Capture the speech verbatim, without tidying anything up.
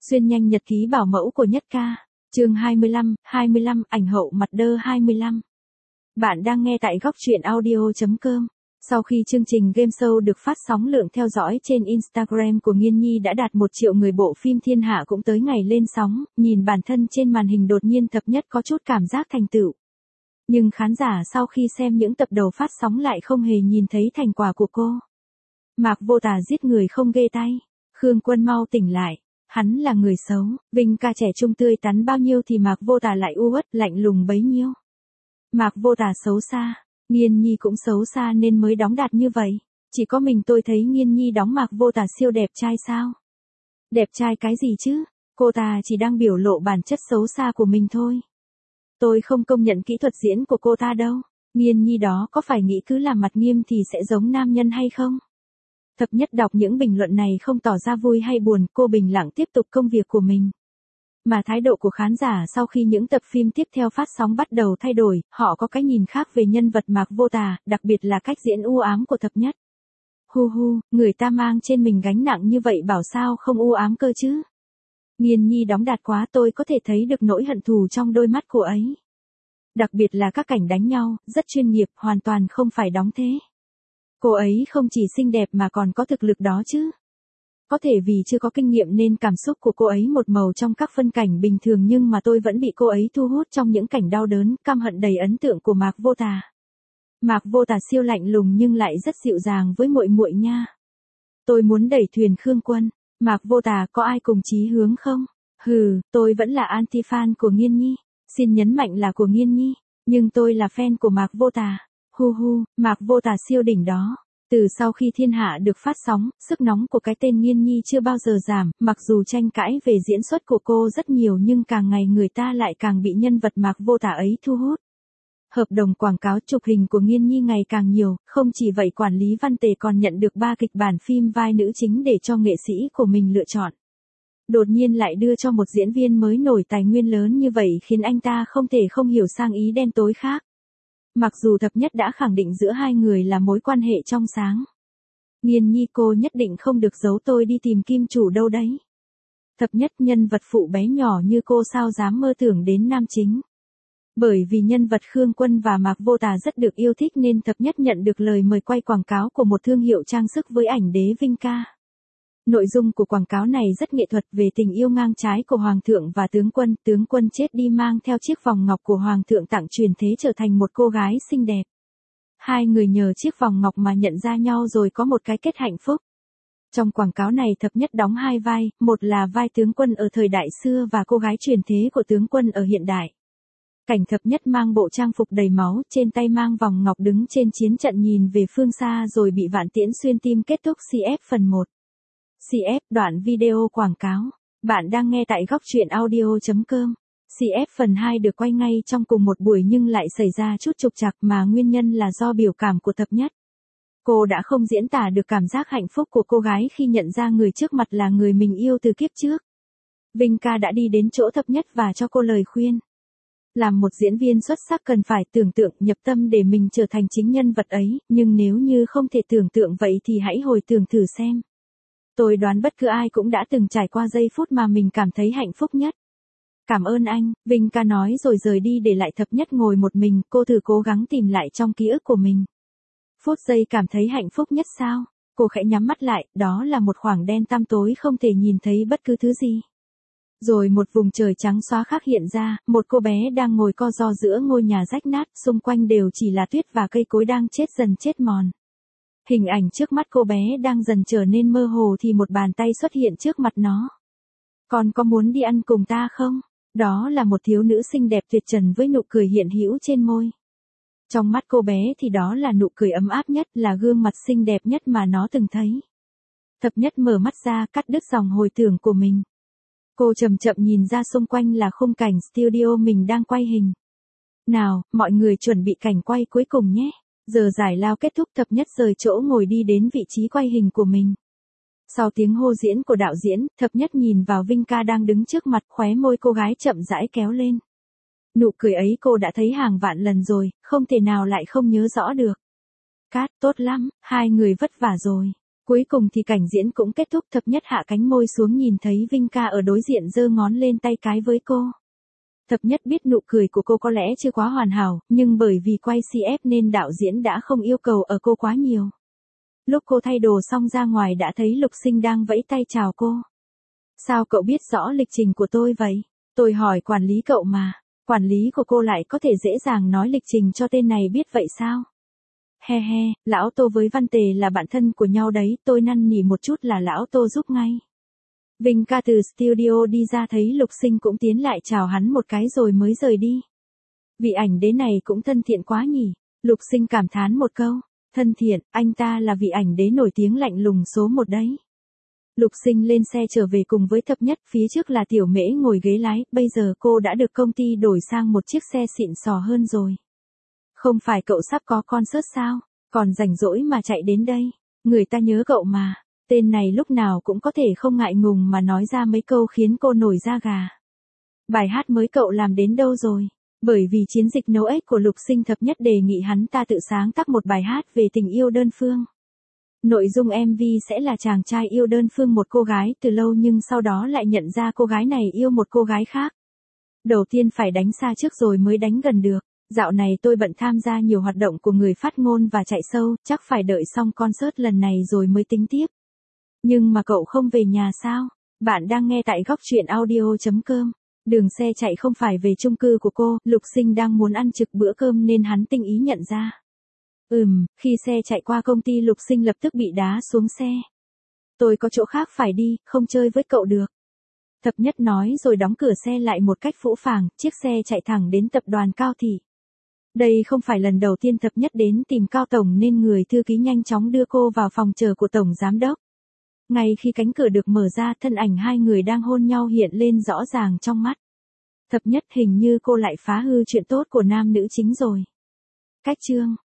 Xuyên nhanh nhật ký bảo mẫu của Nhất Ca. Chương hai mươi lăm, hai mươi lăm, ảnh hậu mặt đơ hai mươi lăm. Bạn đang nghe tại góc truyện audio chấm com. Sau khi chương trình game show được phát sóng, lượng theo dõi trên Instagram của Nghiên Nhi đã đạt một triệu người, bộ phim Thiên Hạ cũng tới ngày lên sóng. Nhìn bản thân trên màn hình, đột nhiên Thập Nhất có chút cảm giác thành tựu. Nhưng khán giả sau khi xem những tập đầu phát sóng lại không hề nhìn thấy thành quả của cô. Mạc Vô Tà giết người không ghê tay. Khương Quân mau tỉnh lại. Hắn là người xấu. Vinh Ca trẻ trung tươi tắn bao nhiêu thì Mạc Vô Tà lại u uất lạnh lùng bấy nhiêu. Mạc Vô Tà xấu xa. Nghiên Nhi cũng xấu xa nên mới đóng đạt như vậy. Chỉ có mình tôi thấy Nghiên Nhi đóng Mạc Vô Tà siêu đẹp trai sao? Đẹp trai cái gì chứ? Cô ta chỉ đang biểu lộ bản chất xấu xa của mình thôi. Tôi không công nhận kỹ thuật diễn của cô ta đâu. Nghiên Nhi đó có phải nghĩ cứ làm mặt nghiêm thì sẽ giống nam nhân hay không? Thập Nhất đọc những bình luận này không tỏ ra vui hay buồn, cô bình lặng tiếp tục công việc của mình. Mà thái độ của khán giả sau khi những tập phim tiếp theo phát sóng bắt đầu thay đổi, họ có cái nhìn khác về nhân vật Mạc Vô Tà, đặc biệt là cách diễn u ám của Thập Nhất. Hu hu, người ta mang trên mình gánh nặng như vậy bảo sao không u ám cơ chứ? Nghiên Nhi đóng đạt quá, tôi có thể thấy được nỗi hận thù trong đôi mắt cô ấy. Đặc biệt là các cảnh đánh nhau, rất chuyên nghiệp, hoàn toàn không phải đóng thế. Cô ấy không chỉ xinh đẹp mà còn có thực lực đó chứ. Có thể vì chưa có kinh nghiệm nên cảm xúc của cô ấy một màu trong các phân cảnh bình thường, nhưng mà tôi vẫn bị cô ấy thu hút trong những cảnh đau đớn, căm hận đầy ấn tượng của Mạc Vô Tà. Mạc Vô Tà siêu lạnh lùng nhưng lại rất dịu dàng với muội muội nha. Tôi muốn đẩy thuyền Khương Quân. Mạc Vô Tà có ai cùng chí hướng không? Hừ, tôi vẫn là anti-fan của Nghiên Nhi. Xin nhấn mạnh là của Nghiên Nhi, nhưng tôi là fan của Mạc Vô Tà. Hu hu, Mạc Vô Tà siêu đỉnh đó. Từ sau khi Thiên Hạ được phát sóng, sức nóng của cái tên Nghiên Nhi chưa bao giờ giảm, mặc dù tranh cãi về diễn xuất của cô rất nhiều nhưng càng ngày người ta lại càng bị nhân vật Mạc Vô Tà ấy thu hút. Hợp đồng quảng cáo chụp hình của Nghiên Nhi ngày càng nhiều, không chỉ vậy quản lý Văn Tề còn nhận được ba kịch bản phim vai nữ chính để cho nghệ sĩ của mình lựa chọn. Đột nhiên lại đưa cho một diễn viên mới nổi tài nguyên lớn như vậy khiến anh ta không thể không hiểu sang ý đen tối khác. Mặc dù Thập Nhất đã khẳng định giữa hai người là mối quan hệ trong sáng. Nghiên Nhi, cô nhất định không được giấu tôi đi tìm kim chủ đâu đấy. Thập Nhất, nhân vật phụ bé nhỏ như cô sao dám mơ tưởng đến nam chính. Bởi vì nhân vật Khương Quân và Mạc Vô Tà rất được yêu thích nên Thập Nhất nhận được lời mời quay quảng cáo của một thương hiệu trang sức với ảnh đế Vinh Ca. Nội dung của quảng cáo này rất nghệ thuật, về tình yêu ngang trái của Hoàng thượng và tướng quân. Tướng quân chết đi mang theo chiếc vòng ngọc của Hoàng thượng tặng truyền thế trở thành một cô gái xinh đẹp. Hai người nhờ chiếc vòng ngọc mà nhận ra nhau rồi có một cái kết hạnh phúc. Trong quảng cáo này Thập Nhất đóng hai vai, một là vai tướng quân ở thời đại xưa và cô gái truyền thế của tướng quân ở hiện đại. Cảnh Thập Nhất mang bộ trang phục đầy máu, trên tay mang vòng ngọc đứng trên chiến trận nhìn về phương xa rồi bị vạn tiễn xuyên tim kết thúc. xê ép phần một. xê ép đoạn video quảng cáo. Bạn đang nghe tại góc truyện audio chấm com. xê ép phần hai được quay ngay trong cùng một buổi nhưng lại xảy ra chút trục trặc, mà nguyên nhân là do biểu cảm của Thập Nhất. Cô đã không diễn tả được cảm giác hạnh phúc của cô gái khi nhận ra người trước mặt là người mình yêu từ kiếp trước. Vinh Ca đã đi đến chỗ Thập Nhất và cho cô lời khuyên. Làm một diễn viên xuất sắc cần phải tưởng tượng, nhập tâm để mình trở thành chính nhân vật ấy, nhưng nếu như không thể tưởng tượng vậy thì hãy hồi tưởng thử xem. Tôi đoán bất cứ ai cũng đã từng trải qua giây phút mà mình cảm thấy hạnh phúc nhất. Cảm ơn anh, Vinh Ca nói rồi rời đi để lại Thập Nhất ngồi một mình. Cô thử cố gắng tìm lại trong ký ức của mình. Phút giây cảm thấy hạnh phúc nhất sao? Cô khẽ nhắm mắt lại, đó là một khoảng đen tăm tối không thể nhìn thấy bất cứ thứ gì. Rồi một vùng trời trắng xóa khác hiện ra, một cô bé đang ngồi co ro giữa ngôi nhà rách nát, xung quanh đều chỉ là tuyết và cây cối đang chết dần chết mòn. Hình ảnh trước mắt cô bé đang dần trở nên mơ hồ thì một bàn tay xuất hiện trước mặt nó. Con có muốn đi ăn cùng ta không? Đó là một thiếu nữ xinh đẹp tuyệt trần với nụ cười hiện hữu trên môi. Trong mắt cô bé thì đó là nụ cười ấm áp nhất, là gương mặt xinh đẹp nhất mà nó từng thấy. Thập Nhất mở mắt ra, cắt đứt dòng hồi tưởng của mình. Cô chậm chậm nhìn ra xung quanh là khung cảnh studio mình đang quay hình. Nào, mọi người chuẩn bị cảnh quay cuối cùng nhé. Giờ giải lao kết thúc, Thập Nhất rời chỗ ngồi đi đến vị trí quay hình của mình. Sau tiếng hô diễn của đạo diễn, Thập Nhất nhìn vào Vinh Ca đang đứng trước mặt, khóe môi cô gái chậm rãi kéo lên. Nụ cười ấy cô đã thấy hàng vạn lần rồi, không thể nào lại không nhớ rõ được. Cát, tốt lắm, hai người vất vả rồi. Cuối cùng thì cảnh diễn cũng kết thúc, Thập Nhất hạ cánh môi xuống nhìn thấy Vinh ca ở đối diện giơ ngón lên tay cái với cô. Thập Nhất biết nụ cười của cô có lẽ chưa quá hoàn hảo, nhưng bởi vì quay xê ép nên đạo diễn đã không yêu cầu ở cô quá nhiều. Lúc cô thay đồ xong ra ngoài đã thấy Lục Sinh đang vẫy tay chào cô. Sao cậu biết rõ lịch trình của tôi vậy? Tôi hỏi quản lý cậu mà. Quản lý của cô lại có thể dễ dàng nói lịch trình cho tên này biết vậy sao? He he, lão Tô với Văn Tề là bạn thân của nhau đấy, tôi năn nỉ một chút là lão Tô giúp ngay. Vinh ca từ studio đi ra thấy Lục Sinh cũng tiến lại chào hắn một cái rồi mới rời đi. Vị ảnh đế này cũng thân thiện quá nhỉ. Lục Sinh cảm thán một câu. Thân thiện, anh ta là vị ảnh đế nổi tiếng lạnh lùng số một đấy. Lục Sinh lên xe trở về cùng với Thập Nhất, phía trước là Tiểu Mễ ngồi ghế lái, bây giờ cô đã được công ty đổi sang một chiếc xe xịn sò hơn rồi. Không phải cậu sắp có concert sao, còn rảnh rỗi mà chạy đến đây, người ta nhớ cậu mà. Tên này lúc nào cũng có thể không ngại ngùng mà nói ra mấy câu khiến cô nổi da gà. Bài hát mới cậu làm đến đâu rồi? Bởi vì chiến dịch nấu ếch của Lục Sinh, Thập Nhất đề nghị hắn ta tự sáng tác một bài hát về tình yêu đơn phương. Nội dung em vê sẽ là chàng trai yêu đơn phương một cô gái từ lâu nhưng sau đó lại nhận ra cô gái này yêu một cô gái khác. Đầu tiên phải đánh xa trước rồi mới đánh gần được. Dạo này tôi bận tham gia nhiều hoạt động của người phát ngôn và chạy show, chắc phải đợi xong concert lần này rồi mới tính tiếp. Nhưng mà cậu không về nhà sao? Bạn đang nghe tại góc truyện audio chấm com. Đường xe chạy không phải về chung cư của cô, Lục Sinh đang muốn ăn trực bữa cơm nên hắn tinh ý nhận ra. Ừm, khi xe chạy qua công ty Lục Sinh lập tức bị đá xuống xe. Tôi có chỗ khác phải đi, không chơi với cậu được. Thập Nhất nói rồi đóng cửa xe lại một cách phũ phàng, chiếc xe chạy thẳng đến tập đoàn Cao Thị. Đây không phải lần đầu tiên Thập Nhất đến tìm Cao Tổng nên người thư ký nhanh chóng đưa cô vào phòng chờ của Tổng Giám Đốc. Ngay khi cánh cửa được mở ra, thân ảnh hai người đang hôn nhau hiện lên rõ ràng trong mắt. Thập Nhất, hình như cô lại phá hư chuyện tốt của nam nữ chính rồi. Cách chương